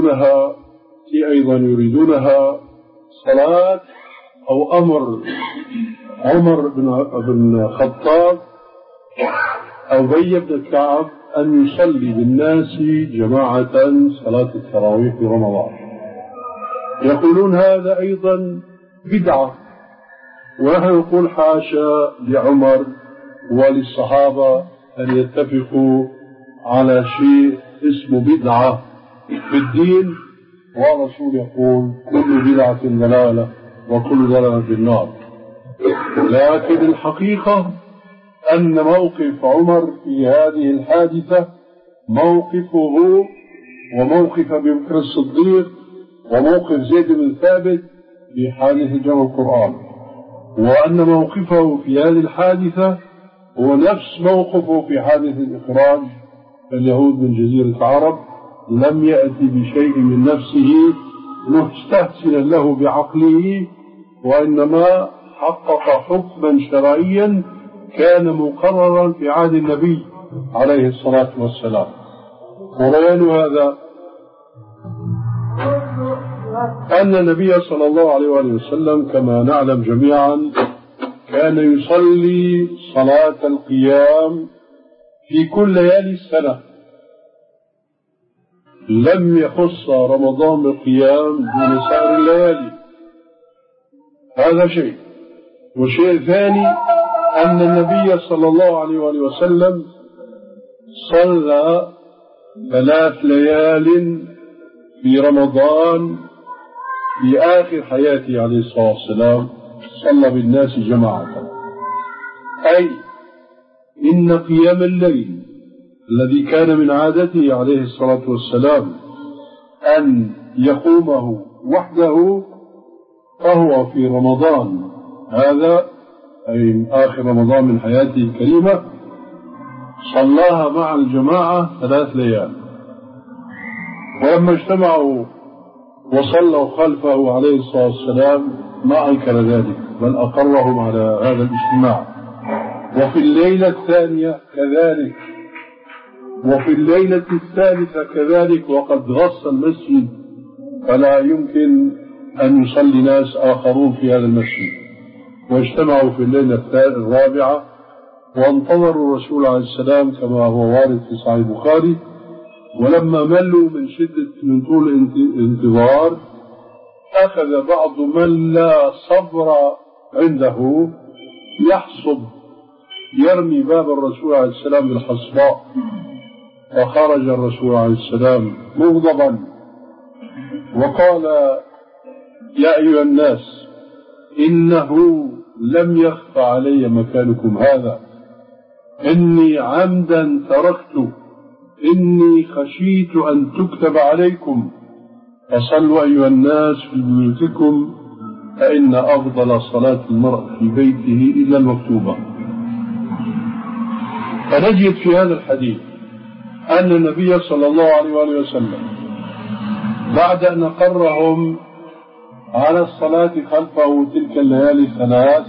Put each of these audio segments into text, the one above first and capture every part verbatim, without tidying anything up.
يريدونها في أيضا يريدونها صلاة أو أمر عمر بن الخطاب أو أبي بن كعب أن يصلي بالناس جماعة صلاة التراويح في رمضان. يقولون هذا أيضا بدعة، ونحن نقول حاشا لعمر وللصحابة أن يتفقوا على شيء اسمه بدعة في الدين، والرسول يقول كل بدعة ضلالة وكل ضلالة في النار. لكن الحقيقة أن موقف عمر في هذه الحادثة موقفه وموقف أبي بكر الصديق وموقف زيد بن ثابت في حادثة جمع القرآن، وأن موقفه في هذه الحادثة هو نفس موقفه في حادثة الإخراج اليهود من جزيرة العرب. لم يأتي بشيء من نفسه مستحسنا له بعقله، وإنما حقق حكما شرعيا كان مقررا في عهد النبي عليه الصلاة والسلام. وبيان هذا أن النبي صلى الله عليه وسلم كما نعلم جميعا كان يصلي صلاة القيام في كل ليالي السنة، لم يخص رمضان بالقيام دون سائر الليالي. هذا شيء. وشيء ثاني أن النبي صلى الله عليه وسلم صلى ثلاث ليال في رمضان في آخر حياته عليه الصلاة والسلام، صلى بالناس جماعة. أي إن قيام الليل الذي كان من عادته عليه الصلاة والسلام أن يقومه وحده فهو في رمضان هذا أي آخر رمضان من حياته الكريمة صلاها مع الجماعة ثلاث ليال. ولما اجتمعوا وصلوا خلفه عليه الصلاة والسلام ما أنكر ذلك، بل أقرهم على هذا الاجتماع. وفي الليلة الثانية كذلك، وفي الليلة الثالثة كذلك، وقد غص المسجد فلا يمكن أن يصلي ناس آخرون في هذا المسجد. واجتمعوا في الليلة الرابعة وانتظروا الرسول عليه السلام كما هو وارد في صحيح البخاري. ولما ملوا من شدة من طول الانتظار أخذ بعض من لا صبر عنده يحصب يرمي باب الرسول عليه السلام بالحصباء، فخرج الرسول عليه السلام مغضبا وقال: يا أيها الناس، إنه لم يخف علي مكانكم هذا، إني عمدا تركت، إني خشيت أن تكتب عليكم، فصلوا أيها الناس في بيوتكم، فإن أفضل صلاة المرء في بيته إلا المكتوبة. فنجد في هذا الحديث أن النبي صلى الله عليه وآله وسلم بعد أن أقرهم على الصلاة خلفه تلك الليالي الثلاث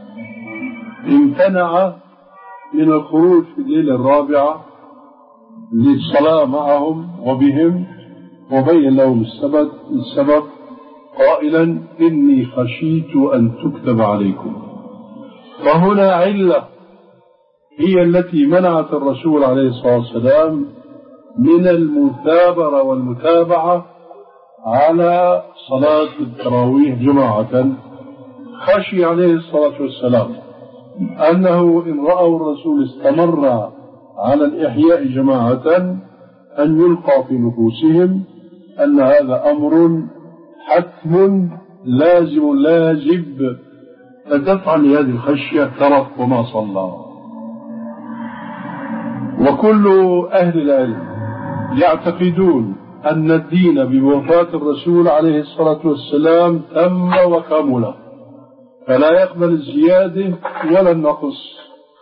امتنع من الخروج في الليلة الرابعة للصلاة معهم وبهم، وبين لهم السبب, السبب قائلا: إني خشيت أن تكتب عليكم. فهنا علة هي التي منعت الرسول عليه الصلاة والسلام من المثابرة والمتابعة على صلاة التراويح جماعة. خشي عليه الصلاة والسلام أنه إن رأوا الرسول استمر على الإحياء جماعة أن يلقى في نفوسهم أن هذا أمر حتم لازم لاجب، فدفعا لهذه الخشية ترك وما صلى. وكل أهل العلم يعتقدون أن الدين بوفاة الرسول عليه الصلاة والسلام تم وكمل، فلا يقبل الزيادة ولا النقص.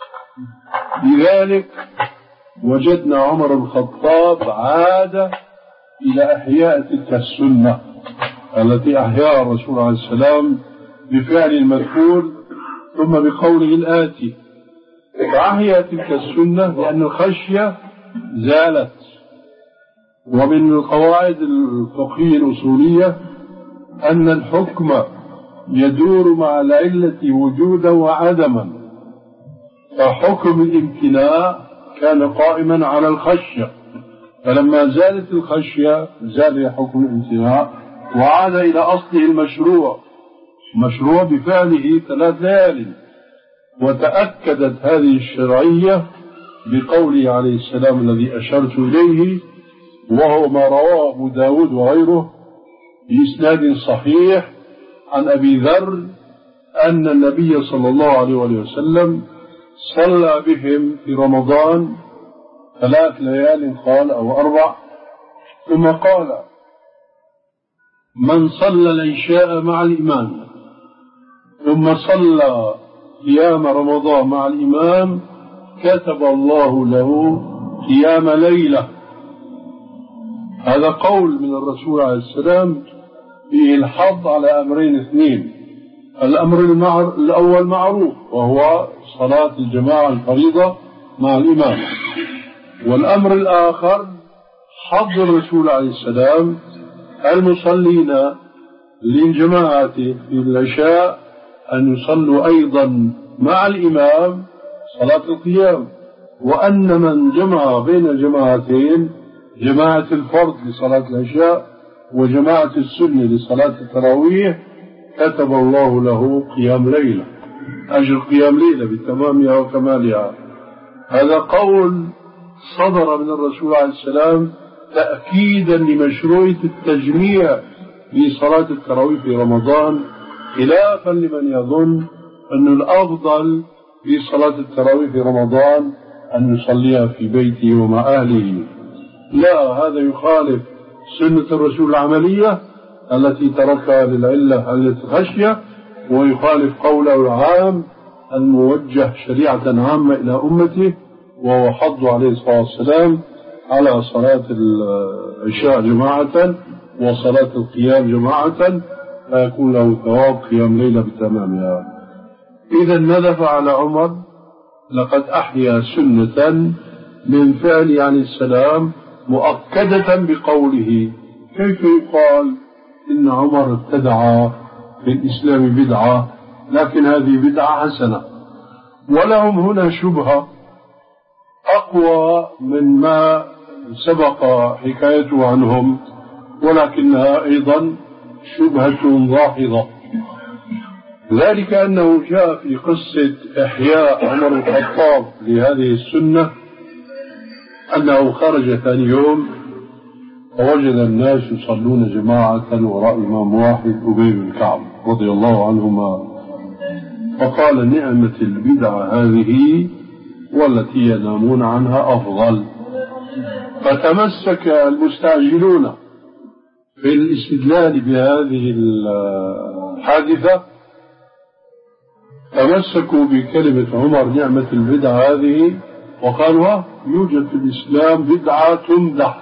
لذلك وجدنا عمر بن الخطاب عاد إلى إحياء تلك السنة التي أحياها الرسول عليه السلام بفعل المذكور ثم بقوله الآتي، فأحيا تلك السنة لأن الخشية زالت ومن القواعد الفقهية الأصولية أن الحكم يدور مع العلة وجودا وعدما، فحكم الامتناع كان قائما على الخشية، فلما زالت الخشية زال حكم الامتناع وعاد إلى أصله المشروع، مشروع بفعله ثلاث ليال. وتأكدت هذه الشرعية بقوله عليه السلام الذي أشرت إليه، وهو ما رواه أبو داود وغيره بإسناد صحيح عن أبي ذر أن النبي صلى الله عليه وسلم صلى بهم في رمضان ثلاث ليال قال أو أربع، ثم قال من صلى العشاء مع الإمام ثم صلى قيام رمضان مع الإمام كتب الله له قيام ليلة. هذا قول من الرسول عليه السلام فيه الحظ على أمرين اثنين. الأمر المعر... الأول معروف وهو صلاة الجماعة الفريضة مع الإمام، والأمر الآخر حظ الرسول عليه السلام المصلين للجماعة في العشاء أن يصلوا أيضا مع الإمام صلاة القيام، وأن من جمع بين جماعتين، جماعة الفرض لصلاة العشاء وجماعة السنة لصلاة التراويح، كتب الله له قيام ليلة، أجر قيام ليلة بتمامها وكمالها. هذا قول صدر من الرسول عليه السلام تأكيدا لمشروعية التجميع في صلاة التراويح في رمضان، خلافا لمن يظن أن الأفضل في صلاة التراويح في رمضان أن يصليها في بيته ومع أهله. لا، هذا يخالف سنة الرسول العملية التي تركها للعلة علة الخشية، ويخالف قوله العام الموجه شريعة عامة إلى أمته، وهو حض عليه الصلاة والسلام على صلاة العشاء جماعة وصلاة القيام جماعة، فيكون له ثواب قيام ليلة بتمامها. إذا ماذا فعل عمر؟ لقد أحيا سنة من فعل عليه السلام مؤكدة بقوله. كيف يقال إن عمر ابتدع في الإسلام بدعة لكن هذه بدعة حسنة؟ ولهم هنا شبهة أقوى من ما سبق حكايته عنهم، ولكنها أيضا شبهة ظاهرة، ذلك أنه جاء في قصة إحياء عمر الخطاب لهذه السنة أنه خرج ثاني يوم ووجد الناس يصلون جماعة وراء إمام واحد أبي بن كعب رضي الله عنهما، فقال نعمة البدعة هذه والتي ينامون عنها أفضل. فتمسك المستعجلون في الاستدلال بهذه الحادثة، تمسكوا بكلمة عمر نعمة البدعة هذه وقالوا يوجد في الإسلام بدعة تمدح.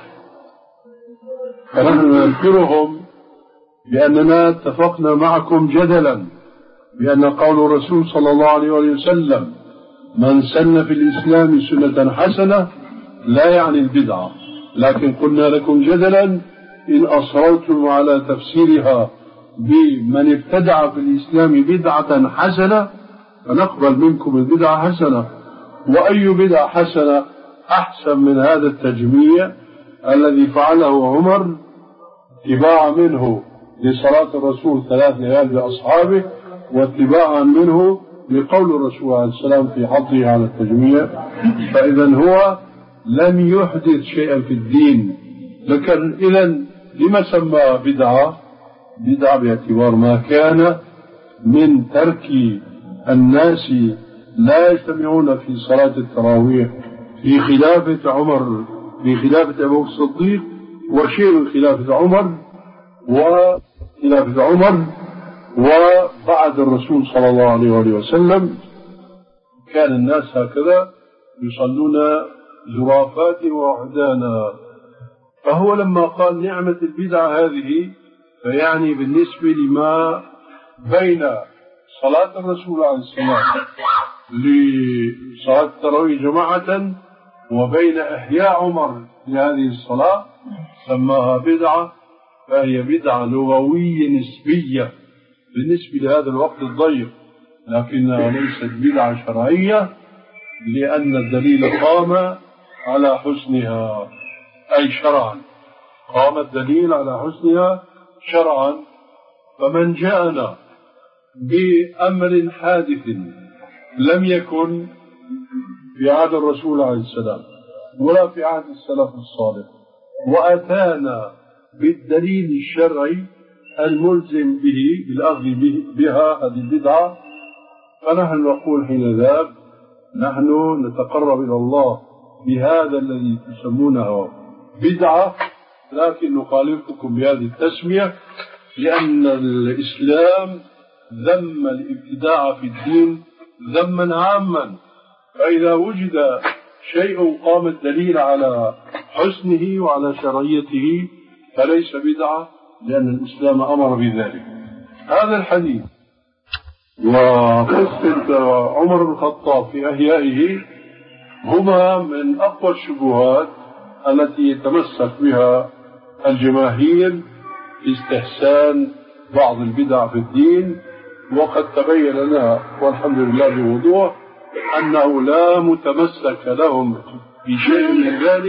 فنحن نذكرهم بأننا اتفقنا معكم جدلا بأن قول الرسول صلى الله عليه وسلم من سن في الإسلام سنة حسنة لا يعني البدعة، لكن قلنا لكم جدلا إن أصررتم على تفسيرها بمن ابتدع في الإسلام بدعة حسنة فنقبل منكم البدعة حسنة. وأي بدعة حسنة أحسن من هذا التجميع الذي فعله عمر اتباعا منه لصلاة الرسول ثلاث ليال بأصحابه، واتباعا منه لقول الرسول عليه السلام في حظه على التجميع. فإذا هو لم يحدث شيئا في الدين، لكن إذا لما سمى بدعة؟ بدعة باعتبار ما كان من ترك الناس لا يجتمعون في صلاة التراويح في خلافة عمر، في خلافة أبو الصديق، وشيء من خلافة عمر وخلافة عمر وبعد الرسول صلى الله عليه وسلم كان الناس هكذا يصلون زرافات ووحدانا. فهو لما قال نعمة البدعة هذه فيعني بالنسبة لما بين صلاة الرسول عليه السلام لصلاة التراويح جماعة وبين إحياء عمر لهذه الصلاة سماها بدعة فهي بدعة لغوية نسبية بالنسبة لهذا الوقت الضيق، لكنها ليست بدعة شرعية، لأن الدليل قام على حسنها، أي شرعا قام الدليل على حسنها شرعا. فمن جاءنا بأمر حادث لم يكن في عهد الرسول عليه السلام ولا في عهد السلف الصالح وأتانا بالدليل الشرعي الملزم به بالأخذ به بها هذه البدعة، فنحن نقول حين ذاك نحن نتقرب إلى الله بهذا الذي تسمونه بدعة، لكن نخالفكم بهذه التسمية لأن الإسلام ذم الابتداع في الدين ذما عاما، فإذا وجد شيء قام الدليل على حسنه وعلى شرعيته فليس بدعة، لأن الإسلام أمر بذلك. هذا الحديث وقصة عمر بن الخطاب في أحيائه هما من أقوى الشبهات التي يتمسك بها الجماهير في استحسان بعض البدع في الدين، وقد تبين لنا والحمد لله بوضوح أنه لا متمسك لهم بشيء من ذلك